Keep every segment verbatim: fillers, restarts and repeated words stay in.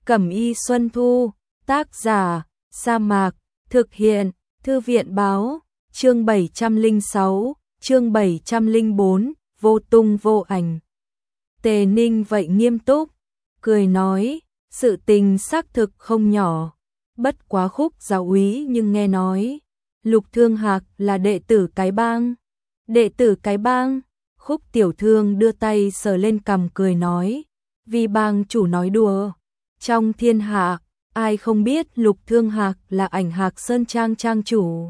Cẩm y Xuân Thu, tác giả, Sa Mạc, thực hiện, Thư viện báo, chương bảy trăm lẻ sáu, chương bảy trăm lẻ bốn, vô tung vô ảnh. Tề Ninh vậy nghiêm túc, cười nói, sự tình xác thực không nhỏ, bất quá Khúc giáo úy nhưng nghe nói, Lục Thương Hạc là đệ tử cái bang. Đệ tử cái bang, Khúc tiểu thư đưa tay sờ lên cằm cười nói, vì bang chủ nói đùa, trong thiên hạ, ai không biết Lục Thương Hạc là Ảnh Hạc Sơn Trang trang chủ.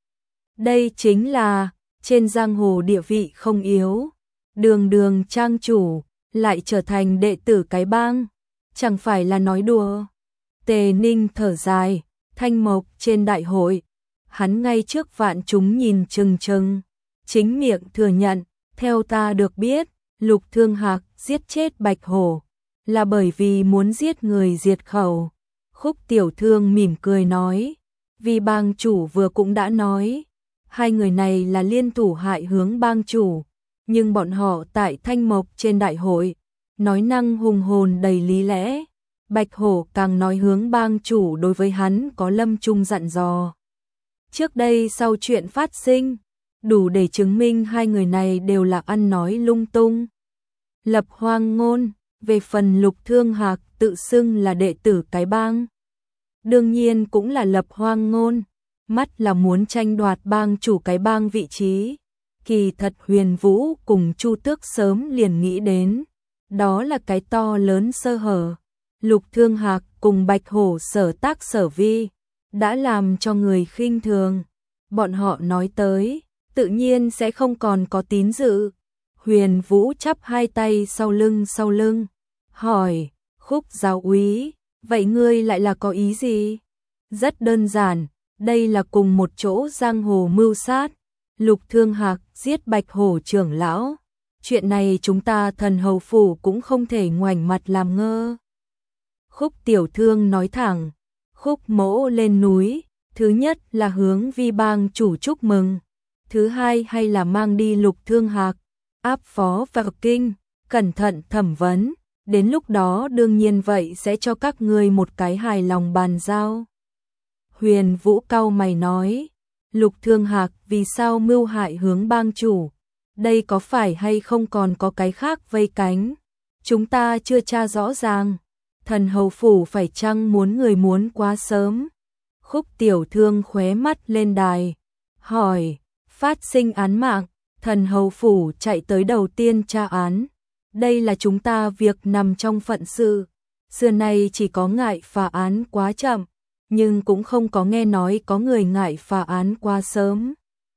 Đây chính là, trên giang hồ địa vị không yếu, đường đường trang chủ, lại trở thành đệ tử cái bang, chẳng phải là nói đùa. Tề Ninh thở dài, Thanh Mộc trên đại hội, hắn ngay trước vạn chúng nhìn chừng chừng, chính miệng thừa nhận, theo ta được biết, Lục Thương Hạc giết chết Bạch Hổ, là bởi vì muốn giết người diệt khẩu. Khúc tiểu thương mỉm cười nói, vì bang chủ vừa cũng đã nói, hai người này là liên thủ hại hướng bang chủ, nhưng bọn họ tại Thanh Mộc trên đại hội, nói năng hùng hồn đầy lý lẽ. Bạch Hổ càng nói hướng bang chủ đối với hắn có lâm chung dặn dò. Trước đây sau chuyện phát sinh, đủ để chứng minh hai người này đều là ăn nói lung tung, lập hoang ngôn. Về phần Lục Thương Hạc tự xưng là đệ tử cái bang, đương nhiên cũng là lập hoang ngôn, mắt là muốn tranh đoạt bang chủ cái bang vị trí. Kỳ thật Huyền Vũ cùng Chu Tước sớm liền nghĩ đến, đó là cái to lớn sơ hở. Lục Thương Hạc cùng Bạch Hổ sở tác sở vi, đã làm cho người khinh thường. Bọn họ nói tới, tự nhiên sẽ không còn có tín dự. Huyền Vũ chắp hai tay sau lưng sau lưng, hỏi, Khúc giáo úy, vậy ngươi lại là có ý gì? Rất đơn giản, đây là cùng một chỗ giang hồ mưu sát, Lục Thương Hạc giết Bạch Hổ trưởng lão. Chuyện này chúng ta Thần Hầu phủ cũng không thể ngoảnh mặt làm ngơ. Khúc tiểu thương nói thẳng, Khúc mỗ lên núi, thứ nhất là hướng vi bang chủ chúc mừng, thứ hai hay là mang đi Lục Thương Hạc, áp phó vào kinh, cẩn thận thẩm vấn, đến lúc đó đương nhiên vậy sẽ cho các ngươi một cái hài lòng bàn giao. Huyền Vũ cau mày nói, Lục Thương Hạc vì sao mưu hại hướng bang chủ, đây có phải hay không còn có cái khác vây cánh, chúng ta chưa tra rõ ràng. Thần Hầu phủ phải chăng muốn người muốn quá sớm? Khúc tiểu thương khóe mắt lên đài, hỏi, phát sinh án mạng, Thần Hầu phủ chạy tới đầu tiên tra án. Đây là chúng ta việc nằm trong phận sự, xưa nay chỉ có ngại phá án quá chậm, nhưng cũng không có nghe nói có người ngại phá án quá sớm.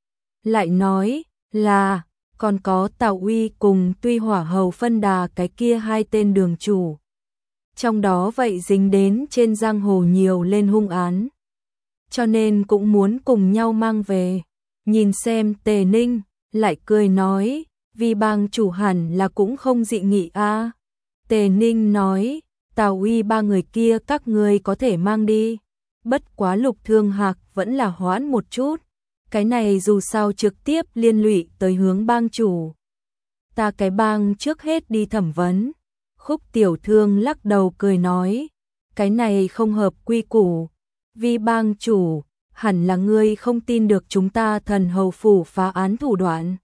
Lại nói là, còn có Tào Uy cùng Tuy Hỏa Hầu phân đà cái kia hai tên đường chủ. Trong đó vậy dính đến trên giang hồ nhiều lên hung án, cho nên cũng muốn cùng nhau mang về. Nhìn xem Tề Ninh, lại cười nói, vì bang chủ hẳn là cũng không dị nghị a. À. Tề Ninh nói, Tào Uy ba người kia các ngươi có thể mang đi, bất quá Lục Thương Hạc vẫn là hoãn một chút, cái này dù sao trực tiếp liên lụy tới hướng bang chủ. Ta cái bang trước hết đi thẩm vấn. Khúc tiểu thương lắc đầu cười nói, cái này không hợp quy củ, vì bang chủ, hẳn là ngươi không tin được chúng ta Thần Hầu phủ phá án thủ đoạn.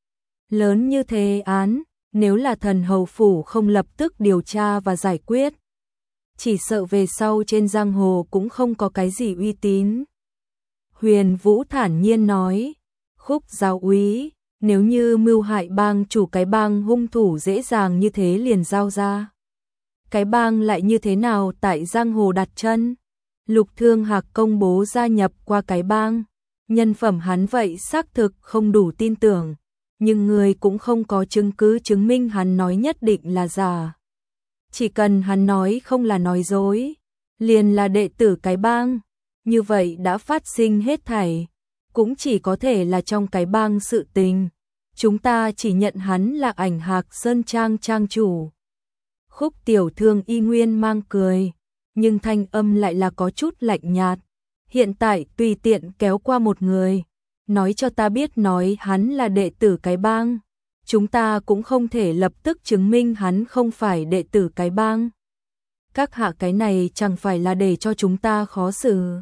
Lớn như thế án, nếu là Thần Hầu phủ không lập tức điều tra và giải quyết, chỉ sợ về sau trên giang hồ cũng không có cái gì uy tín. Huyền Vũ thản nhiên nói, Khúc giáo úy, nếu như mưu hại bang chủ cái bang hung thủ dễ dàng như thế liền giao ra, cái bang lại như thế nào tại giang hồ đặt chân? Lục Thương Hạc công bố gia nhập qua cái bang, nhân phẩm hắn vậy xác thực không đủ tin tưởng, nhưng người cũng không có chứng cứ chứng minh hắn nói nhất định là giả. Chỉ cần hắn nói không là nói dối, liền là đệ tử cái bang, như vậy đã phát sinh hết thảy, cũng chỉ có thể là trong cái bang sự tình. Chúng ta chỉ nhận hắn là Ảnh Hạc Sơn Trang trang chủ. Khúc tiểu thương y nguyên mang cười, nhưng thanh âm lại là có chút lạnh nhạt. Hiện tại tùy tiện kéo qua một người, nói cho ta biết nói hắn là đệ tử cái bang, chúng ta cũng không thể lập tức chứng minh hắn không phải đệ tử cái bang. các hạ cái này chẳng phải là để cho chúng ta khó xử.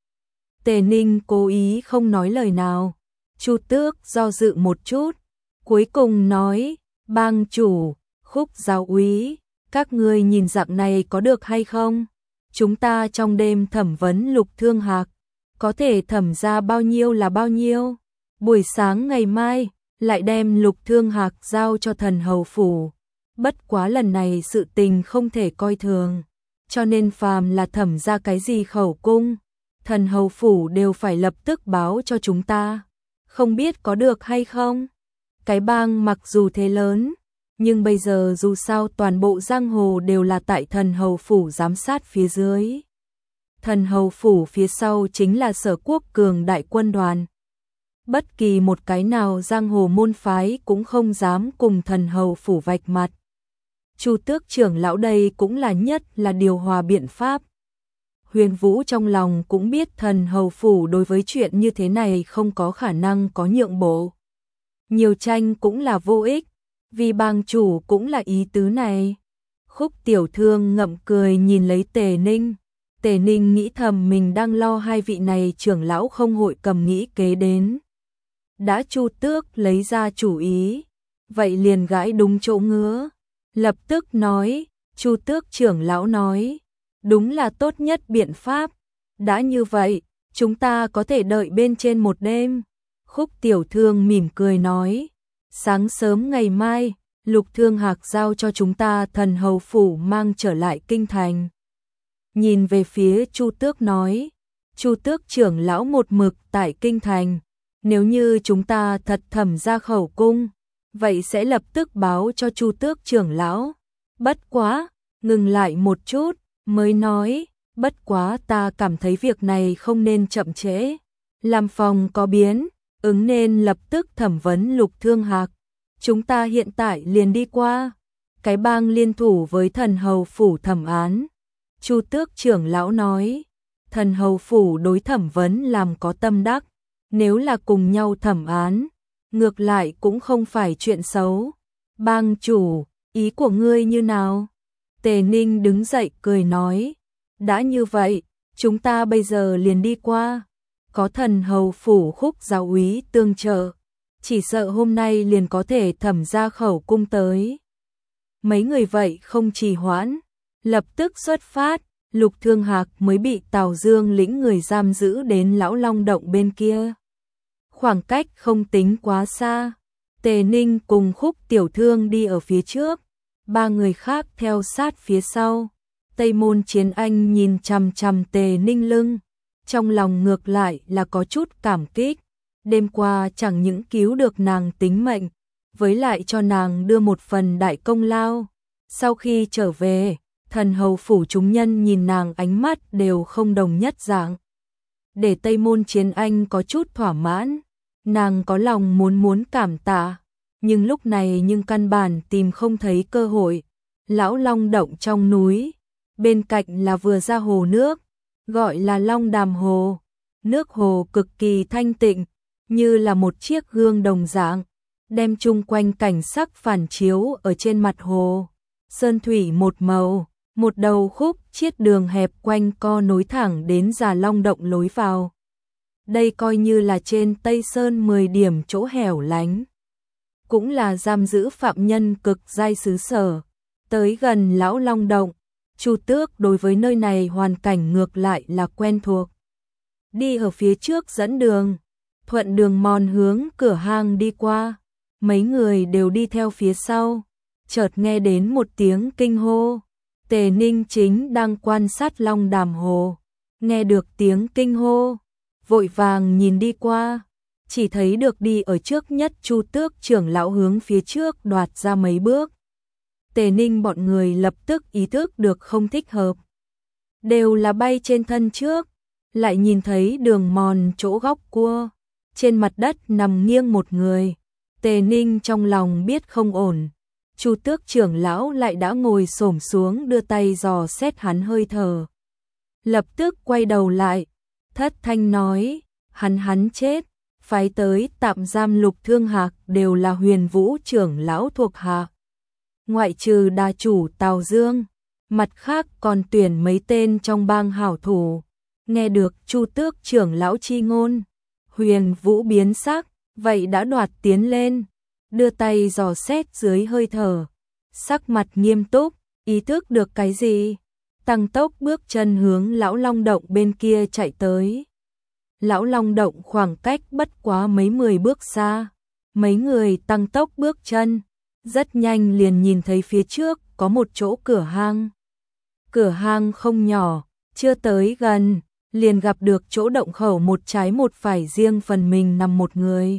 Tề Ninh cố ý không nói lời nào. Chu Tước do dự một chút, cuối cùng nói, bang chủ, Khúc giáo úy, các ngươi nhìn dạng này có được hay không? Chúng ta trong đêm thẩm vấn Lục Thương Hạc, có thể thẩm ra bao nhiêu là bao nhiêu. Buổi sáng ngày mai, lại đem Lục Thương Hạc giao cho thần hầu phủ. Bất quá lần này sự tình không thể coi thường, cho nên phàm là thẩm ra cái gì khẩu cung, thần hầu phủ đều phải lập tức báo cho chúng ta. Không biết có được hay không? Cái bang mặc dù thế lớn, nhưng bây giờ dù sao toàn bộ giang hồ đều là tại thần hầu phủ giám sát phía dưới. Thần hầu phủ phía sau chính là Sở Quốc Cường đại quân đoàn. Bất kỳ một cái nào giang hồ môn phái cũng không dám cùng thần hầu phủ vạch mặt. Chu Tước trưởng lão đây cũng là nhất là điều hòa biện pháp. Huyền Vũ trong lòng cũng biết thần hầu phủ đối với chuyện như thế này không có khả năng có nhượng bộ. Nhiều tranh cũng là vô ích, vì bang chủ cũng là ý tứ này. Khúc tiểu thương ngậm cười nhìn lấy Tề Ninh. Tề Ninh nghĩ thầm mình đang lo hai vị này trưởng lão không hội cầm nghĩ kế đến. Đã Chu Tước lấy ra chủ ý, vậy liền gãi đúng chỗ ngứa. Lập tức nói, Chu Tước trưởng lão nói, đúng là tốt nhất biện pháp. Đã như vậy, chúng ta có thể đợi bên trên một đêm. Khúc tiểu thương mỉm cười nói, sáng sớm ngày mai, Lục Thương Hạc giao cho chúng ta thần hầu phủ mang trở lại kinh thành. Nhìn về phía Chu Tước nói, Chu Tước trưởng lão một mực tại kinh thành, nếu như chúng ta thật thẩm ra khẩu cung, vậy sẽ lập tức báo cho Chu Tước trưởng lão. Bất quá, ngừng lại một chút, mới nói, bất quá ta cảm thấy việc này không nên chậm trễ. Làm phòng có biến, ứng nên lập tức thẩm vấn Lục Thương Hạc. Chúng ta hiện tại liền đi qua. Cái bang liên thủ với thần hầu phủ thẩm án. Chu Tước trưởng lão nói, thần hầu phủ đối thẩm vấn làm có tâm đắc. Nếu là cùng nhau thẩm án, ngược lại cũng không phải chuyện xấu. Bang chủ, ý của ngươi như nào? Tề Ninh đứng dậy cười nói, đã như vậy, chúng ta bây giờ liền đi qua. Có thần hầu phủ Khúc giáo úy tương trợ, chỉ sợ hôm nay liền có thể thẩm ra khẩu cung tới. Mấy người vậy không trì hoãn, lập tức xuất phát. Lục Thương Hạc mới bị Tào Dương lĩnh người giam giữ đến Lão Long động bên kia. Khoảng cách không tính quá xa. Tề Ninh cùng Khúc tiểu thương đi ở phía trước, ba người khác theo sát phía sau. Tây Môn Chiến Anh nhìn chằm chằm Tề Ninh lưng, trong lòng ngược lại là có chút cảm kích. Đêm qua chẳng những cứu được nàng tính mệnh, với lại cho nàng đưa một phần đại công lao. Sau khi trở về, thần hầu phủ chúng nhân nhìn nàng ánh mắt đều không đồng nhất dạng. Để Tây Môn Chiến Anh có chút thỏa mãn, nàng có lòng muốn muốn cảm tạ, nhưng lúc này nhưng căn bản tìm không thấy cơ hội. Lão Long động trong núi, bên cạnh là vừa ra hồ nước, gọi là Long Đàm Hồ. Nước hồ cực kỳ thanh tịnh, như là một chiếc gương đồng dạng, đem chung quanh cảnh sắc phản chiếu ở trên mặt hồ. Sơn thủy một màu, một đầu khúc chiết đường hẹp quanh co nối thẳng đến Già Long động lối vào. Đây coi như là trên Tây Sơn mười điểm chỗ hẻo lánh, cũng là giam giữ phạm nhân cực giai xứ sở. Tới gần Lão Long động, Chu Tước đối với nơi này hoàn cảnh ngược lại là quen thuộc. Đi ở phía trước dẫn đường, thuận đường mòn hướng cửa hang đi qua. Mấy người đều đi theo phía sau, chợt nghe đến một tiếng kinh hô. Tề Ninh chính đang quan sát Long Đàm Hồ, nghe được tiếng kinh hô, vội vàng nhìn đi qua, chỉ thấy được đi ở trước nhất Chu Tước trưởng lão hướng phía trước đoạt ra mấy bước. Tề Ninh bọn người lập tức ý thức được không thích hợp, đều là bay trên thân trước, lại nhìn thấy đường mòn chỗ góc cua, trên mặt đất nằm nghiêng một người. Tề Ninh trong lòng biết không ổn. Chu Tước trưởng lão lại đã ngồi xổm xuống đưa tay dò xét hắn hơi thở. Lập tức quay đầu lại, thất thanh nói, hắn hắn chết, phái tới tạm giam Lục Thương Hạc đều là Huyền Vũ trưởng lão thuộc hạ. Ngoại trừ đà chủ Tào Dương, mặt khác còn tuyển mấy tên trong bang hảo thủ. Nghe được Chu Tước trưởng lão chi ngôn, Huyền Vũ biến sắc, vậy đã đoạt tiến lên, đưa tay dò xét dưới hơi thở, sắc mặt nghiêm túc, ý thức được cái gì, tăng tốc bước chân hướng lão long động bên kia chạy tới. Lão long động khoảng cách bất quá mấy mười bước xa, mấy người tăng tốc bước chân, rất nhanh liền nhìn thấy phía trước có một chỗ cửa hang. Cửa hang không nhỏ, chưa tới gần, liền gặp được chỗ động khẩu một trái một phải riêng phần mình nằm một người.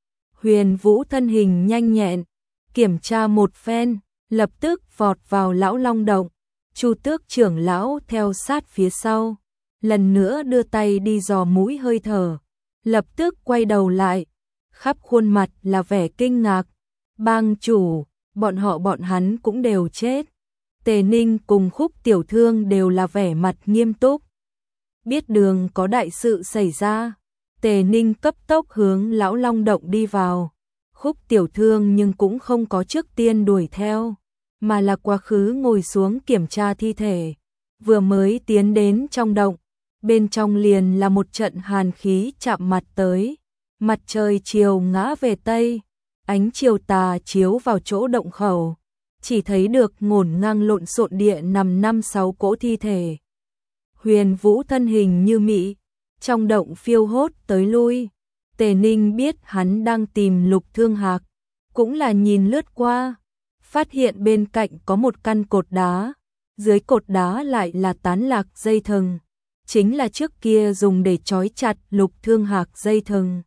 Huyền Vũ thân hình nhanh nhẹn, kiểm tra một phen, lập tức vọt vào lão long động. Chu Tước trưởng lão theo sát phía sau, lần nữa đưa tay đi dò mũi hơi thở, lập tức quay đầu lại, khắp khuôn mặt là vẻ kinh ngạc. Bang chủ, bọn họ bọn hắn cũng đều chết. Tề Ninh cùng Khúc Tiểu Thương đều là vẻ mặt nghiêm túc. Biết đường có đại sự xảy ra, Tề Ninh cấp tốc hướng lão long động đi vào. Khúc Tiểu Thương nhưng cũng không có trước tiên đuổi theo, mà là quá khứ ngồi xuống kiểm tra thi thể. Vừa mới tiến đến trong động, bên trong liền là một trận hàn khí chạm mặt tới. Mặt trời chiều ngã về tây, ánh chiều tà chiếu vào chỗ động khẩu, chỉ thấy được ngổn ngang lộn xộn địa nằm năm sáu cỗ thi thể. Huyền Vũ thân hình như mị, trong động phiêu hốt tới lui. Tề Ninh biết hắn đang tìm Lục Thương Hạc, cũng là nhìn lướt qua, phát hiện bên cạnh có một căn cột đá, dưới cột đá lại là tán lạc dây thừng, chính là trước kia dùng để trói chặt Lục Thương Hạc dây thừng.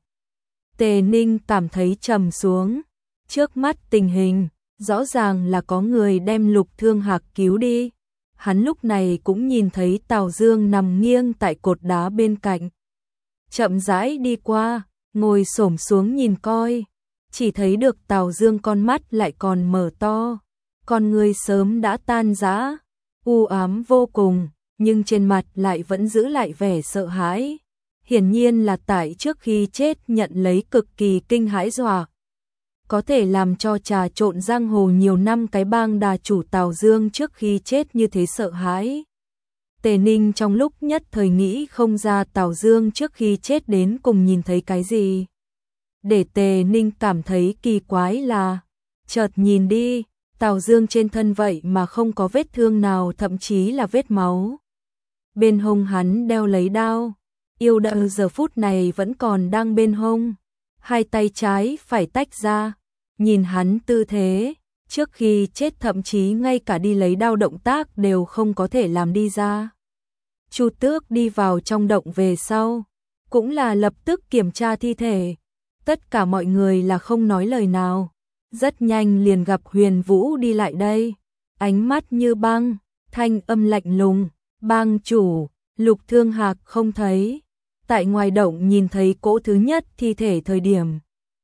Tề Ninh cảm thấy trầm xuống, trước mắt tình hình, rõ ràng là có người đem Lục Thương Hạc cứu đi. Hắn lúc này cũng nhìn thấy Tào Dương nằm nghiêng tại cột đá bên cạnh. Chậm rãi đi qua, ngồi xổm xuống nhìn coi, chỉ thấy được Tào Dương con mắt lại còn mở to, con người sớm đã tan rã, u ám vô cùng, nhưng trên mặt lại vẫn giữ lại vẻ sợ hãi. Hiển nhiên là tại trước khi chết nhận lấy cực kỳ kinh hãi dọa. Có thể làm cho trà trộn giang hồ nhiều năm cái bang đà chủ Tào Dương trước khi chết như thế sợ hãi. Tề Ninh trong lúc nhất thời nghĩ không ra Tào Dương trước khi chết đến cùng nhìn thấy cái gì. Để Tề Ninh cảm thấy kỳ quái là, chợt nhìn đi, Tào Dương trên thân vậy mà không có vết thương nào, thậm chí là vết máu. Bên hông hắn đeo lấy đao, yêu đao giờ phút này vẫn còn đang bên hông, hai tay trái phải tách ra, nhìn hắn tư thế, trước khi chết thậm chí ngay cả đi lấy đao động tác đều không có thể làm đi ra. Chu Tước đi vào trong động về sau, cũng là lập tức kiểm tra thi thể, tất cả mọi người là không nói lời nào, rất nhanh liền gặp Huyền Vũ đi lại đây, ánh mắt như băng, thanh âm lạnh lùng, bang chủ, Lục Thương Hạc không thấy. Tại ngoài động nhìn thấy cỗ thứ nhất thi thể thời điểm,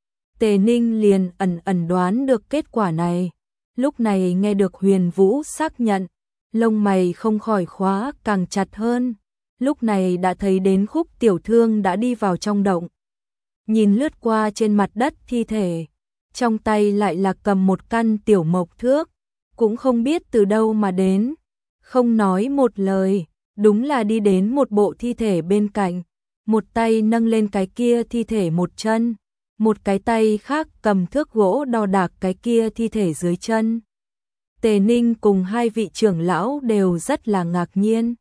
Tề Ninh liền ẩn ẩn đoán được kết quả này. Lúc này nghe được Huyền Vũ xác nhận, lông mày không khỏi khóa càng chặt hơn. Lúc này đã thấy đến Khúc Tiểu Thương đã đi vào trong động, nhìn lướt qua trên mặt đất thi thể, trong tay lại là cầm một căn tiểu mộc thước, cũng không biết từ đâu mà đến, không nói một lời, đúng là đi đến một bộ thi thể bên cạnh. Một tay nâng lên cái kia thi thể một chân, một cái tay khác cầm thước gỗ đo đạc cái kia thi thể dưới chân. Tề Ninh cùng hai vị trưởng lão đều rất là ngạc nhiên.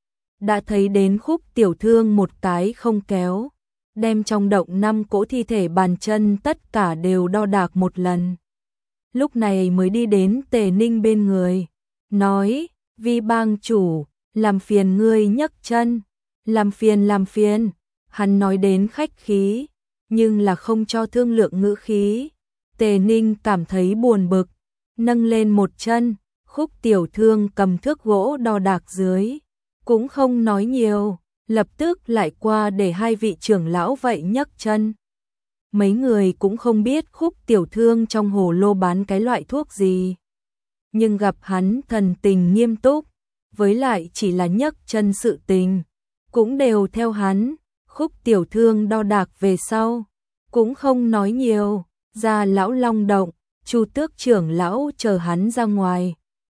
Đã thấy đến Khúc Tiểu Thương một cái không kéo, đem trong động năm cỗ thi thể bàn chân tất cả đều đo đạc một lần. Lúc này mới đi đến Tề Ninh bên người, nói, vi bang chủ, làm phiền ngươi nhấc chân, làm phiền làm phiền. Hắn nói đến khách khí, nhưng là không cho thương lượng ngữ khí. Tề Ninh cảm thấy buồn bực, nâng lên một chân, Khúc Tiểu Thương cầm thước gỗ đo đạc dưới, cũng không nói nhiều, lập tức lại qua để hai vị trưởng lão vậy nhấc chân. Mấy người cũng không biết Khúc Tiểu Thương trong hồ lô bán cái loại thuốc gì, nhưng gặp hắn thần tình nghiêm túc, với lại chỉ là nhấc chân sự tình, cũng đều theo hắn. Khúc Tiểu Thương đo đạc về sau, cũng không nói nhiều, ra lão long động, Chu Tước trưởng lão chờ hắn ra ngoài,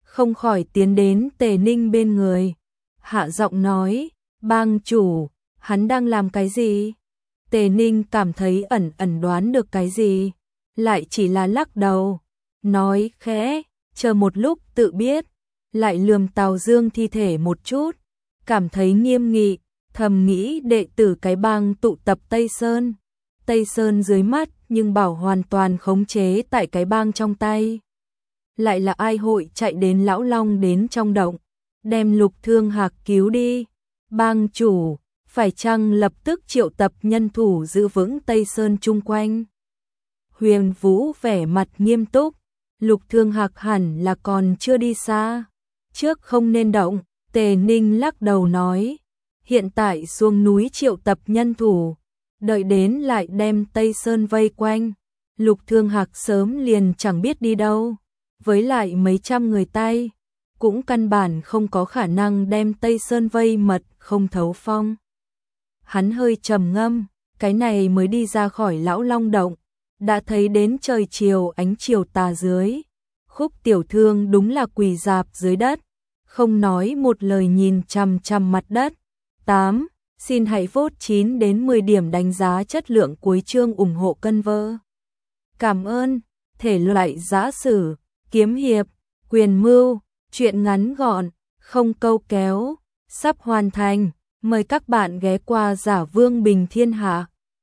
không khỏi tiến đến Tề Ninh bên người. Hạ giọng nói, bang chủ, hắn đang làm cái gì? Tề Ninh cảm thấy ẩn ẩn đoán được cái gì, lại chỉ là lắc đầu, nói khẽ, chờ một lúc tự biết, lại lườm Tào Dương thi thể một chút, cảm thấy nghiêm nghị, thầm nghĩ đệ tử cái bang tụ tập Tây Sơn. Tây Sơn dưới mắt nhưng bảo hoàn toàn khống chế tại cái bang trong tay. Lại là ai hội chạy đến Lão Long đến trong động, đem Lục Thương Hạc cứu đi. Bang chủ, phải chăng lập tức triệu tập nhân thủ giữ vững Tây Sơn chung quanh? Huyền Vũ vẻ mặt nghiêm túc, Lục Thương Hạc hẳn là còn chưa đi xa, trước không nên động. Tề Ninh lắc đầu nói, hiện tại xuống núi triệu tập nhân thủ, đợi đến lại đem Tây Sơn vây quanh, Lục Thương Hạc sớm liền chẳng biết đi đâu, với lại mấy trăm người tay, cũng căn bản không có khả năng đem Tây Sơn vây mật không thấu phong. Hắn hơi trầm ngâm, cái này mới đi ra khỏi Lão Long động, đã thấy đến trời chiều ánh chiều tà dưới, Khúc Tiểu Thương đúng là quỳ rạp dưới đất, không nói một lời nhìn chằm chằm mặt đất. tám. Xin hãy vote chín đến mười điểm đánh giá chất lượng cuối chương ủng hộ cân vơ. Cảm ơn. Thể loại giã sử, kiếm hiệp, quyền mưu, truyện ngắn gọn, không câu kéo, sắp hoàn thành. Mời các bạn ghé qua Giả Vương Bình Thiên Hạ.